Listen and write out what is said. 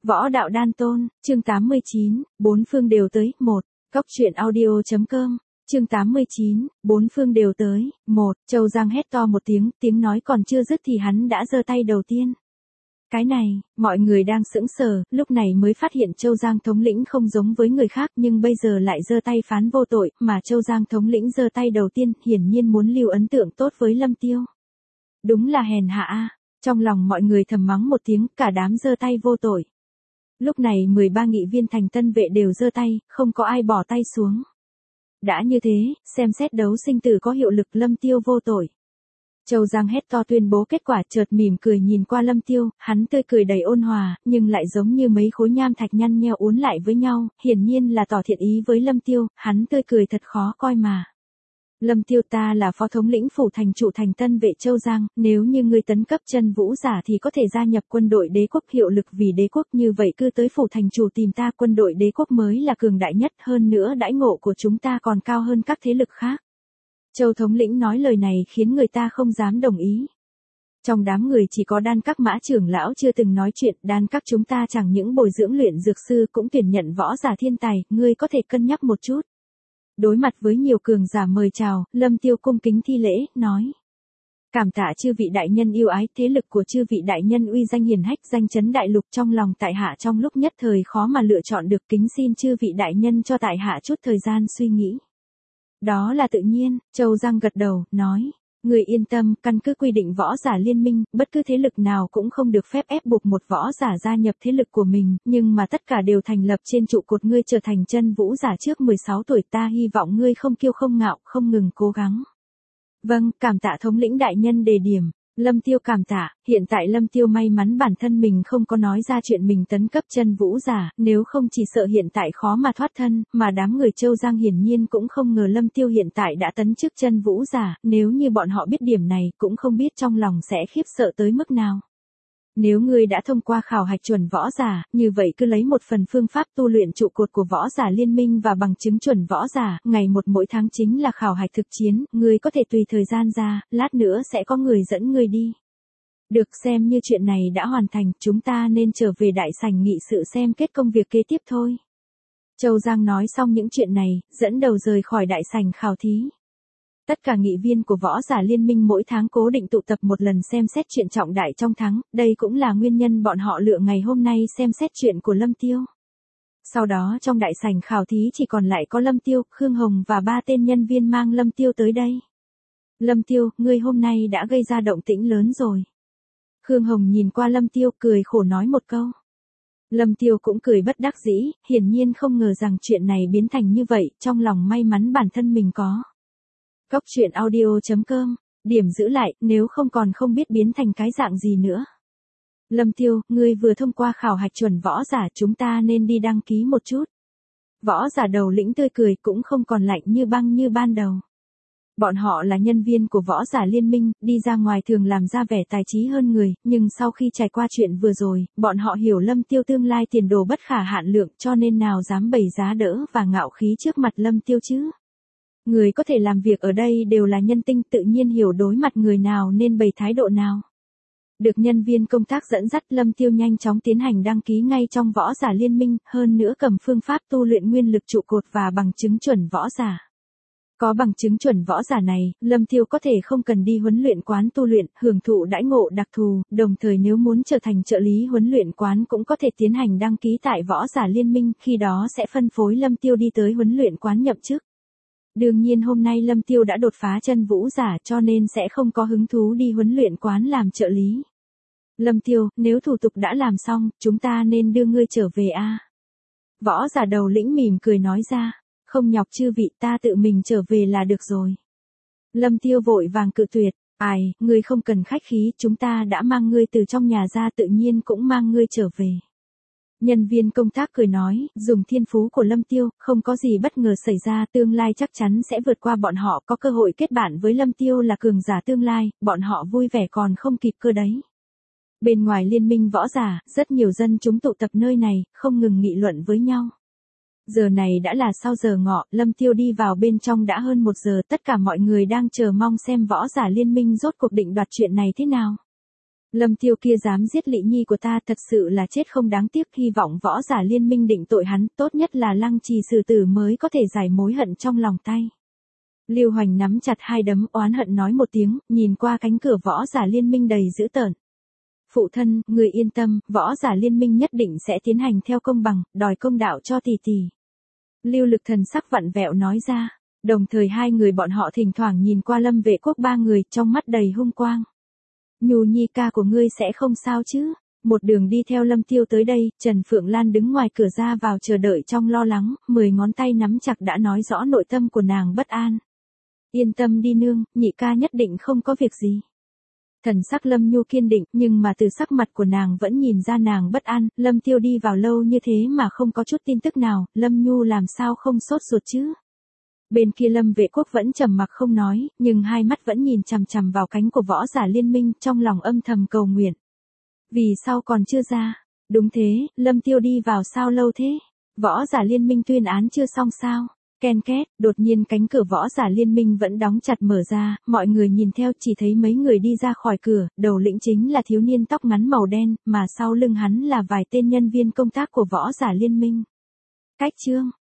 Võ đạo đan tôn, chương 89, bốn phương đều tới, 1. Cóc truyện audio.com, chương 89, bốn phương đều tới, 1. Châu Giang hét to một tiếng, tiếng nói còn chưa dứt thì hắn đã giơ tay đầu tiên. Cái này, mọi người đang sững sờ, lúc này mới phát hiện Châu Giang thống lĩnh không giống với người khác nhưng bây giờ lại giơ tay phán vô tội, mà Châu Giang thống lĩnh giơ tay đầu tiên, hiển nhiên muốn lưu ấn tượng tốt với Lâm Tiêu. Đúng là hèn hạ a. Trong lòng mọi người thầm mắng một tiếng, cả đám giơ tay vô tội. Lúc này 13 nghị viên thành tân vệ đều giơ tay, không có ai bỏ tay xuống. Đã như thế, xem xét đấu sinh tử có hiệu lực, Lâm Tiêu vô tội. Châu Giang hét to tuyên bố kết quả, chợt mỉm cười nhìn qua Lâm Tiêu, hắn tươi cười đầy ôn hòa, nhưng lại giống như mấy khối nham thạch nhăn nheo uốn lại với nhau, hiển nhiên là tỏ thiện ý với Lâm Tiêu, hắn tươi cười thật khó coi mà. Lâm Tiêu, ta là phó thống lĩnh phủ thành trụ thành tân vệ Châu Giang, nếu như ngươi tấn cấp chân vũ giả thì có thể gia nhập quân đội đế quốc hiệu lực vì đế quốc, như vậy cứ tới phủ thành chủ tìm ta, quân đội đế quốc mới là cường đại nhất, hơn nữa đãi ngộ của chúng ta còn cao hơn các thế lực khác. Châu thống lĩnh nói lời này khiến người ta không dám đồng ý. Trong đám người chỉ có Đan Các Mã trưởng lão chưa từng nói chuyện, Đan Các chúng ta chẳng những bồi dưỡng luyện dược sư cũng tuyển nhận võ giả thiên tài, ngươi có thể cân nhắc một chút. Đối mặt với nhiều cường giả mời chào, Lâm Tiêu cung kính thi lễ, nói. Cảm tạ chư vị đại nhân yêu ái, thế lực của chư vị đại nhân uy danh hiển hách, danh chấn đại lục, trong lòng tại hạ trong lúc nhất thời khó mà lựa chọn được, kính xin chư vị đại nhân cho tại hạ chút thời gian suy nghĩ. Đó là tự nhiên, Châu Giang gật đầu, nói. Người yên tâm, căn cứ quy định võ giả liên minh, bất cứ thế lực nào cũng không được phép ép buộc một võ giả gia nhập thế lực của mình, nhưng mà tất cả đều thành lập trên trụ cột ngươi trở thành chân vũ giả trước 16 tuổi, ta hy vọng ngươi không kiêu không ngạo, không ngừng cố gắng. Vâng, cảm tạ thống lĩnh đại nhân đề điểm. Lâm Tiêu cảm tạ, hiện tại Lâm Tiêu may mắn bản thân mình không có nói ra chuyện mình tấn cấp chân vũ giả, nếu không chỉ sợ hiện tại khó mà thoát thân, mà đám người Châu Giang hiển nhiên cũng không ngờ Lâm Tiêu hiện tại đã tấn chức chân vũ giả, nếu như bọn họ biết điểm này cũng không biết trong lòng sẽ khiếp sợ tới mức nào. Nếu ngươi đã thông qua khảo hạch chuẩn võ giả, như vậy cứ lấy một phần phương pháp tu luyện trụ cột của võ giả liên minh và bằng chứng chuẩn võ giả, ngày một mỗi tháng chính là khảo hạch thực chiến, ngươi có thể tùy thời gian ra, lát nữa sẽ có người dẫn ngươi đi. Được, xem như chuyện này đã hoàn thành, chúng ta nên trở về đại sảnh nghị sự xem kết công việc kế tiếp thôi. Châu Giang nói xong những chuyện này, dẫn đầu rời khỏi đại sảnh khảo thí. Tất cả nghị viên của võ giả liên minh mỗi tháng cố định tụ tập một lần xem xét chuyện trọng đại trong tháng, đây cũng là nguyên nhân bọn họ lựa ngày hôm nay xem xét chuyện của Lâm Tiêu. Sau đó trong đại sảnh khảo thí chỉ còn lại có Lâm Tiêu, Khương Hồng và 3 tên nhân viên mang Lâm Tiêu tới đây. Lâm Tiêu, ngươi hôm nay đã gây ra động tĩnh lớn rồi. Khương Hồng nhìn qua Lâm Tiêu cười khổ nói một câu. Lâm Tiêu cũng cười bất đắc dĩ, hiển nhiên không ngờ rằng chuyện này biến thành như vậy, trong lòng may mắn bản thân mình có. Cóc truyện audio.com, điểm giữ lại, nếu không còn không biết biến thành cái dạng gì nữa. Lâm Tiêu, ngươi vừa thông qua khảo hạch chuẩn võ giả, chúng ta nên đi đăng ký một chút. Võ giả đầu lĩnh tươi cười cũng không còn lạnh như băng như ban đầu. Bọn họ là nhân viên của võ giả liên minh, đi ra ngoài thường làm ra vẻ tài trí hơn người, nhưng sau khi trải qua chuyện vừa rồi, bọn họ hiểu Lâm Tiêu tương lai tiền đồ bất khả hạn lượng, cho nên nào dám bày giá đỡ và ngạo khí trước mặt Lâm Tiêu chứ. Người có thể làm việc ở đây đều là nhân tinh, tự nhiên hiểu đối mặt người nào nên bày thái độ nào. Được nhân viên công tác dẫn dắt, Lâm Tiêu nhanh chóng tiến hành đăng ký ngay trong võ giả liên minh, hơn nữa cầm phương pháp tu luyện nguyên lực trụ cột và bằng chứng chuẩn võ giả. Có bằng chứng chuẩn võ giả này, Lâm Tiêu có thể không cần đi huấn luyện quán tu luyện, hưởng thụ đãi ngộ đặc thù, đồng thời nếu muốn trở thành trợ lý huấn luyện quán cũng có thể tiến hành đăng ký tại võ giả liên minh, khi đó sẽ phân phối Lâm Tiêu đi tới huấn luyện quán nhậm chức. Đương nhiên hôm nay Lâm Tiêu đã đột phá chân vũ giả cho nên sẽ không có hứng thú đi huấn luyện quán làm trợ lý. Lâm Tiêu, nếu thủ tục đã làm xong, chúng ta nên đưa ngươi trở về a. Võ giả đầu lĩnh mỉm cười nói ra, không nhọc chư vị, ta tự mình trở về là được rồi. Lâm Tiêu vội vàng cự tuyệt, ai, ngươi không cần khách khí, chúng ta đã mang ngươi từ trong nhà ra tự nhiên cũng mang ngươi trở về. Nhân viên công tác cười nói, dùng thiên phú của Lâm Tiêu, không có gì bất ngờ xảy ra, tương lai chắc chắn sẽ vượt qua bọn họ, có cơ hội kết bạn với Lâm Tiêu là cường giả tương lai, bọn họ vui vẻ còn không kịp cơ đấy. Bên ngoài liên minh võ giả, rất nhiều dân chúng tụ tập nơi này, không ngừng nghị luận với nhau. Giờ này đã là sau giờ ngọ, Lâm Tiêu đi vào bên trong đã hơn 1 giờ, tất cả mọi người đang chờ mong xem võ giả liên minh rốt cuộc định đoạt chuyện này thế nào. Lâm Tiêu kia dám giết Lị Nhi của ta thật sự là chết không đáng tiếc, hy vọng võ giả liên minh định tội hắn, tốt nhất là lăng trì xử tử mới có thể giải mối hận trong lòng tay. Lưu Hoành nắm chặt hai đấm oán hận nói một tiếng, nhìn qua cánh cửa võ giả liên minh đầy dữ tợn. Phụ thân, người yên tâm, võ giả liên minh nhất định sẽ tiến hành theo công bằng, đòi công đạo cho tỷ tỷ. Lưu Lực Thần sắc vặn vẹo nói ra, đồng thời hai người bọn họ thỉnh thoảng nhìn qua Lâm Vệ Quốc ba người trong mắt đầy hung quang. Nhu Nhi ca của ngươi sẽ không sao chứ? Một đường đi theo Lâm Tiêu tới đây, Trần Phượng Lan đứng ngoài cửa ra vào chờ đợi trong lo lắng, 10 ngón tay nắm chặt đã nói rõ nội tâm của nàng bất an. Yên tâm đi nương, nhị ca nhất định không có việc gì. Thần sắc Lâm Nhu kiên định, nhưng mà từ sắc mặt của nàng vẫn nhìn ra nàng bất an, Lâm Tiêu đi vào lâu như thế mà không có chút tin tức nào, Lâm Nhu làm sao không sốt ruột chứ? Bên kia Lâm Vệ Quốc vẫn trầm mặc không nói, nhưng hai mắt vẫn nhìn chằm chằm vào cánh của võ giả liên minh, trong lòng âm thầm cầu nguyện. Vì sao còn chưa ra? Đúng thế, Lâm Tiêu đi vào sao lâu thế? Võ giả liên minh tuyên án chưa xong sao? Ken két, đột nhiên cánh cửa võ giả liên minh vẫn đóng chặt mở ra, mọi người nhìn theo chỉ thấy mấy người đi ra khỏi cửa, đầu lĩnh chính là thiếu niên tóc ngắn màu đen, mà sau lưng hắn là vài tên nhân viên công tác của võ giả liên minh. Cách chương